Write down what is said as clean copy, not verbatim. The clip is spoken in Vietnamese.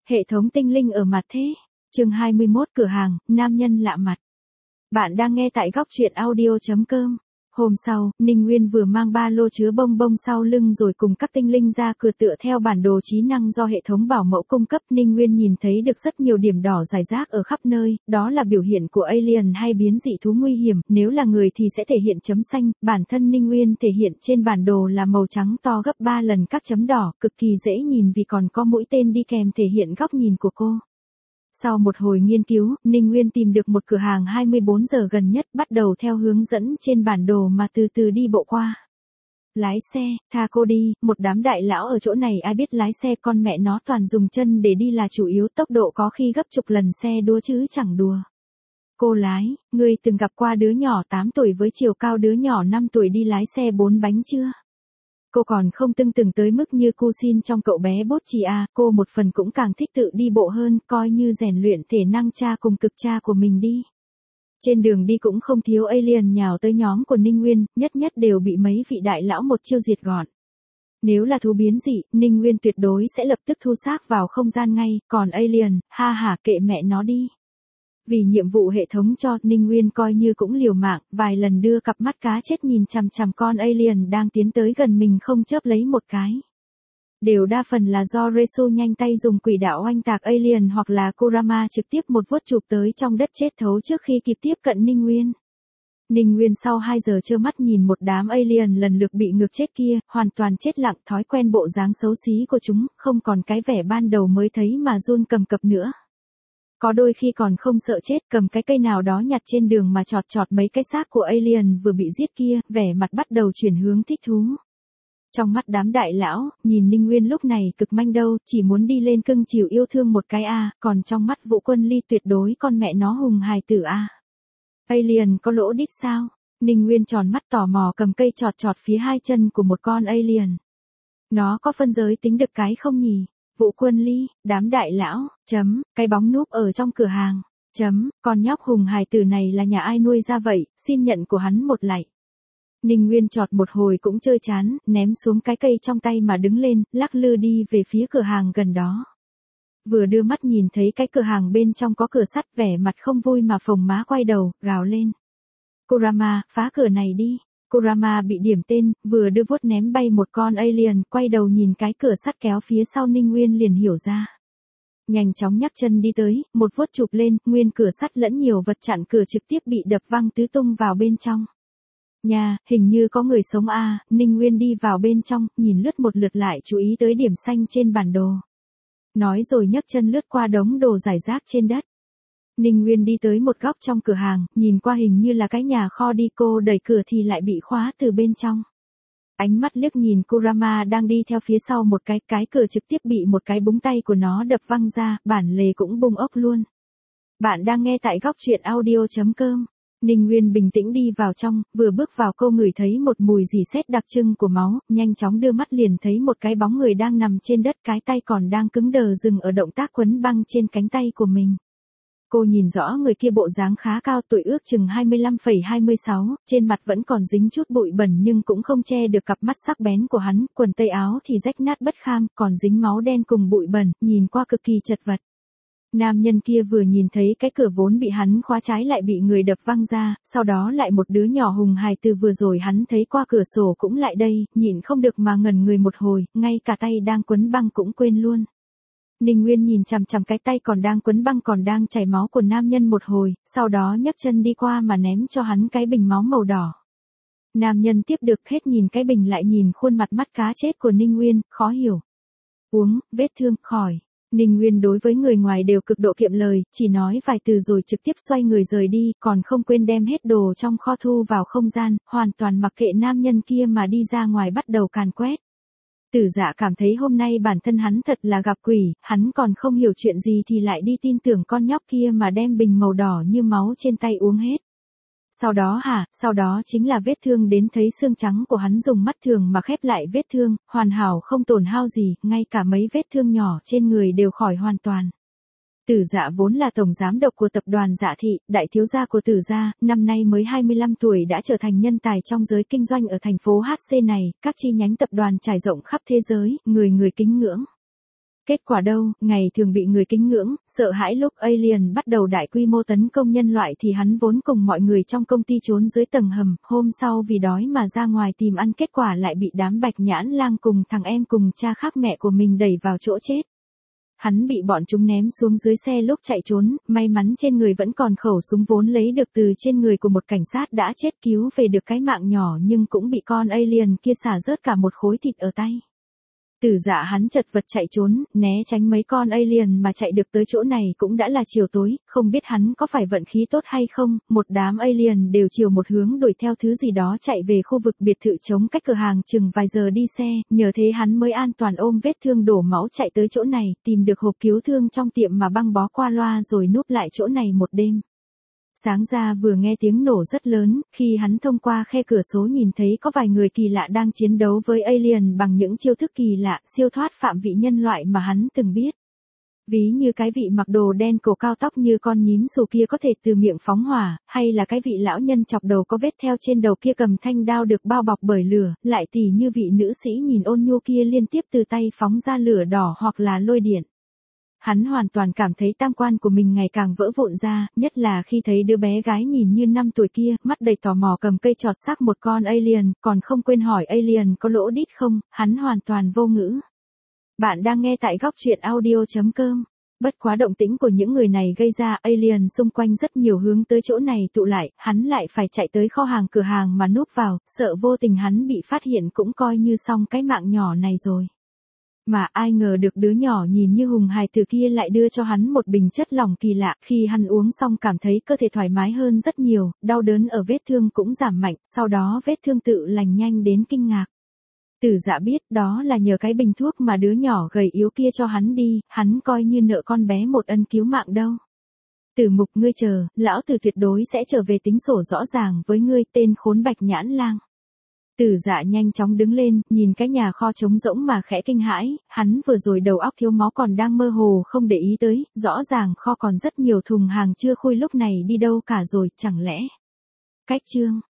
Hệ thống tinh linh ở mặt thế. Chương 21 cửa hàng, nam nhân lạ mặt. Bạn đang nghe tại góc truyện audio.com. Hôm sau, Ninh Nguyên vừa mang ba lô chứa bông bông sau lưng rồi cùng các tinh linh ra cửa tựa theo bản đồ trí năng do hệ thống bảo mẫu cung cấp. Ninh Nguyên nhìn thấy được rất nhiều điểm đỏ rải rác ở khắp nơi, đó là biểu hiện của alien hay biến dị thú nguy hiểm, nếu là người thì sẽ thể hiện chấm xanh, bản thân Ninh Nguyên thể hiện trên bản đồ là màu trắng to gấp 3 lần các chấm đỏ, cực kỳ dễ nhìn vì còn có mũi tên đi kèm thể hiện góc nhìn của cô. Sau một hồi nghiên cứu, Ninh Nguyên tìm được một cửa hàng 24 giờ gần nhất, bắt đầu theo hướng dẫn trên bản đồ mà từ từ đi bộ qua. Lái xe, tha cô đi, một đám đại lão ở chỗ này ai biết lái xe, con mẹ nó toàn dùng chân để đi là chủ yếu, tốc độ có khi gấp chục lần xe đua chứ chẳng đùa. Cô lái, ngươi từng gặp qua đứa nhỏ 8 tuổi với chiều cao đứa nhỏ 5 tuổi đi lái xe 4 bánh chưa? Cô còn không tưng từng tới mức như cô xin trong cậu bé bốt chì à, cô một phần cũng càng thích tự đi bộ hơn, coi như rèn luyện thể năng cha cùng cực cha của mình đi. Trên đường đi cũng không thiếu alien nhào tới nhóm của Ninh Nguyên, nhất đều bị mấy vị đại lão một chiêu diệt gọn. Nếu là thú biến dị, Ninh Nguyên tuyệt đối sẽ lập tức thu xác vào không gian ngay, còn alien, ha hả kệ mẹ nó đi. Vì nhiệm vụ hệ thống cho, Ninh Nguyên coi như cũng liều mạng, vài lần đưa cặp mắt cá chết nhìn chằm chằm con alien đang tiến tới gần mình không chớp lấy một cái. Đều đa phần là do Resu nhanh tay dùng quỷ đạo oanh tạc alien hoặc là Kurama trực tiếp một vuốt chụp tới trong đất chết thấu trước khi kịp tiếp cận Ninh Nguyên. Ninh Nguyên sau 2 giờ trơ mắt nhìn một đám alien lần lượt bị ngược chết kia, hoàn toàn chết lặng, thói quen bộ dáng xấu xí của chúng, không còn cái vẻ ban đầu mới thấy mà run cầm cập nữa. Có đôi khi còn không sợ chết, cầm cái cây nào đó nhặt trên đường mà chọt mấy cái xác của alien vừa bị giết kia, vẻ mặt bắt đầu chuyển hướng thích thú. Trong mắt đám đại lão, nhìn Ninh Nguyên lúc này cực manh đâu, chỉ muốn đi lên cưng chiều yêu thương một cái a, còn trong mắt Vũ Quân Ly tuyệt đối con mẹ nó hùng hài tử a. Alien có lỗ đít sao? Ninh Nguyên tròn mắt tò mò cầm cây chọt phía hai chân của một con alien. Nó có phân giới tính được cái không nhỉ? Vũ Quân Ly, đám đại lão, cái bóng núp ở trong cửa hàng, con nhóc hùng hài tử này là nhà ai nuôi ra vậy, xin nhận của hắn một lạy. Ninh Nguyên chọt một hồi cũng chơi chán, ném xuống cái cây trong tay mà đứng lên, lắc lư đi về phía cửa hàng gần đó. Vừa đưa mắt nhìn thấy cái cửa hàng bên trong có cửa sắt, vẻ mặt không vui mà phồng má quay đầu, gào lên. Kurama, phá cửa này đi. Kurama bị điểm tên, vừa đưa vuốt ném bay một con alien, quay đầu nhìn cái cửa sắt kéo phía sau Ninh Nguyên liền hiểu ra. Nhanh chóng nhắc chân đi tới, một vuốt chụp lên, nguyên cửa sắt lẫn nhiều vật chặn cửa trực tiếp bị đập văng tứ tung vào bên trong. Nhà, hình như có người sống a. Ninh Nguyên đi vào bên trong, nhìn lướt một lượt lại chú ý tới điểm xanh trên bản đồ. Nói rồi nhấc chân lướt qua đống đồ rải rác trên đất. Ninh Nguyên đi tới một góc trong cửa hàng, nhìn qua hình như là cái nhà kho đi, cô đẩy cửa thì lại bị khóa từ bên trong. Ánh mắt liếc nhìn Kurama đang đi theo phía sau một cái cửa trực tiếp bị một cái búng tay của nó đập văng ra, bản lề cũng bung ốc luôn. Bạn đang nghe tại góc truyện audio.com. Ninh Nguyên bình tĩnh đi vào trong, vừa bước vào cô ngửi thấy một mùi rỉ sét đặc trưng của máu, nhanh chóng đưa mắt liền thấy một cái bóng người đang nằm trên đất, cái tay còn đang cứng đờ dừng ở động tác quấn băng trên cánh tay của mình. Cô nhìn rõ người kia bộ dáng khá cao, tuổi ước chừng 25,26, trên mặt vẫn còn dính chút bụi bẩn nhưng cũng không che được cặp mắt sắc bén của hắn, quần tây áo thì rách nát bất kham, còn dính máu đen cùng bụi bẩn, nhìn qua cực kỳ chật vật. Nam nhân kia vừa nhìn thấy cái cửa vốn bị hắn khóa trái lại bị người đập văng ra, sau đó lại một đứa nhỏ hùng hài từ vừa rồi hắn thấy qua cửa sổ cũng lại đây, nhịn không được mà ngẩn người một hồi, ngay cả tay đang quấn băng cũng quên luôn. Ninh Nguyên nhìn chằm cái tay còn đang quấn băng còn đang chảy máu của nam nhân một hồi, sau đó nhấc chân đi qua mà ném cho hắn cái bình máu màu đỏ. Nam nhân tiếp được hết nhìn cái bình lại nhìn khuôn mặt mắt cá chết của Ninh Nguyên, khó hiểu. Uống, vết thương, khỏi. Ninh Nguyên đối với người ngoài đều cực độ kiệm lời, chỉ nói vài từ rồi trực tiếp xoay người rời đi, còn không quên đem hết đồ trong kho thu vào không gian, hoàn toàn mặc kệ nam nhân kia mà đi ra ngoài bắt đầu càn quét. Tử Dạ cảm thấy hôm nay bản thân hắn thật là gặp quỷ, hắn còn không hiểu chuyện gì thì lại đi tin tưởng con nhóc kia mà đem bình màu đỏ như máu trên tay uống hết. Sau đó chính là vết thương đến thấy xương trắng của hắn dùng mắt thường mà khép lại vết thương, hoàn hảo không tổn hao gì, ngay cả mấy vết thương nhỏ trên người đều khỏi hoàn toàn. Tử Dạ vốn là tổng giám đốc của tập đoàn Dạ Thị, đại thiếu gia của Tử gia, năm nay mới 25 tuổi đã trở thành nhân tài trong giới kinh doanh ở thành phố HC này, các chi nhánh tập đoàn trải rộng khắp thế giới, người kính ngưỡng. Kết quả đâu, ngày thường bị người kính ngưỡng, sợ hãi lúc alien bắt đầu đại quy mô tấn công nhân loại thì hắn vốn cùng mọi người trong công ty trốn dưới tầng hầm, hôm sau vì đói mà ra ngoài tìm ăn, kết quả lại bị đám Bạch Nhãn Lang cùng thằng em cùng cha khác mẹ của mình đẩy vào chỗ chết. Hắn bị bọn chúng ném xuống dưới xe lúc chạy trốn, may mắn trên người vẫn còn khẩu súng vốn lấy được từ trên người của một cảnh sát đã chết, cứu về được cái mạng nhỏ, nhưng cũng bị con alien kia xả rớt cả một khối thịt ở tay. Tử Dạ hắn chật vật chạy trốn, né tránh mấy con alien mà chạy được tới chỗ này cũng đã là chiều tối, không biết hắn có phải vận khí tốt hay không, một đám alien đều chiều một hướng đuổi theo thứ gì đó chạy về khu vực biệt thự trống cách cửa hàng chừng vài giờ đi xe, nhờ thế hắn mới an toàn ôm vết thương đổ máu chạy tới chỗ này, tìm được hộp cứu thương trong tiệm mà băng bó qua loa rồi núp lại chỗ này một đêm. Sáng ra vừa nghe tiếng nổ rất lớn, khi hắn thông qua khe cửa sổ nhìn thấy có vài người kỳ lạ đang chiến đấu với alien bằng những chiêu thức kỳ lạ, siêu thoát phạm vị nhân loại mà hắn từng biết. Ví như cái vị mặc đồ đen cổ cao tóc như con nhím xù kia có thể từ miệng phóng hỏa, hay là cái vị lão nhân chọc đầu có vết theo trên đầu kia cầm thanh đao được bao bọc bởi lửa, lại tỉ như vị nữ sĩ nhìn ôn nhu kia liên tiếp từ tay phóng ra lửa đỏ hoặc là lôi điện. Hắn hoàn toàn cảm thấy tam quan của mình ngày càng vỡ vụn ra, nhất là khi thấy đứa bé gái nhìn như 5 tuổi kia, mắt đầy tò mò cầm cây chọt xác một con alien, còn không quên hỏi alien có lỗ đít không, hắn hoàn toàn vô ngữ. Bạn đang nghe tại góc truyện audio.com. Bất quá động tĩnh của những người này gây ra, alien xung quanh rất nhiều hướng tới chỗ này tụ lại, hắn lại phải chạy tới kho hàng cửa hàng mà núp vào, sợ vô tình hắn bị phát hiện cũng coi như xong cái mạng nhỏ này rồi. Mà ai ngờ được đứa nhỏ nhìn như hùng hài từ kia lại đưa cho hắn một bình chất lỏng kỳ lạ, khi hắn uống xong cảm thấy cơ thể thoải mái hơn rất nhiều, đau đớn ở vết thương cũng giảm mạnh, sau đó vết thương tự lành nhanh đến kinh ngạc. Tử Dạ biết đó là nhờ cái bình thuốc mà đứa nhỏ gầy yếu kia cho hắn đi, hắn coi như nợ con bé một ân cứu mạng đâu. Tử Mục, ngươi chờ, lão tử tuyệt đối sẽ trở về tính sổ rõ ràng với ngươi, tên khốn Bạch Nhãn Lang. Tử Dạ nhanh chóng đứng lên, nhìn cái nhà kho trống rỗng mà khẽ kinh hãi, hắn vừa rồi đầu óc thiếu máu còn đang mơ hồ không để ý tới, rõ ràng kho còn rất nhiều thùng hàng chưa khui, lúc này đi đâu cả rồi, chẳng lẽ. Cách chương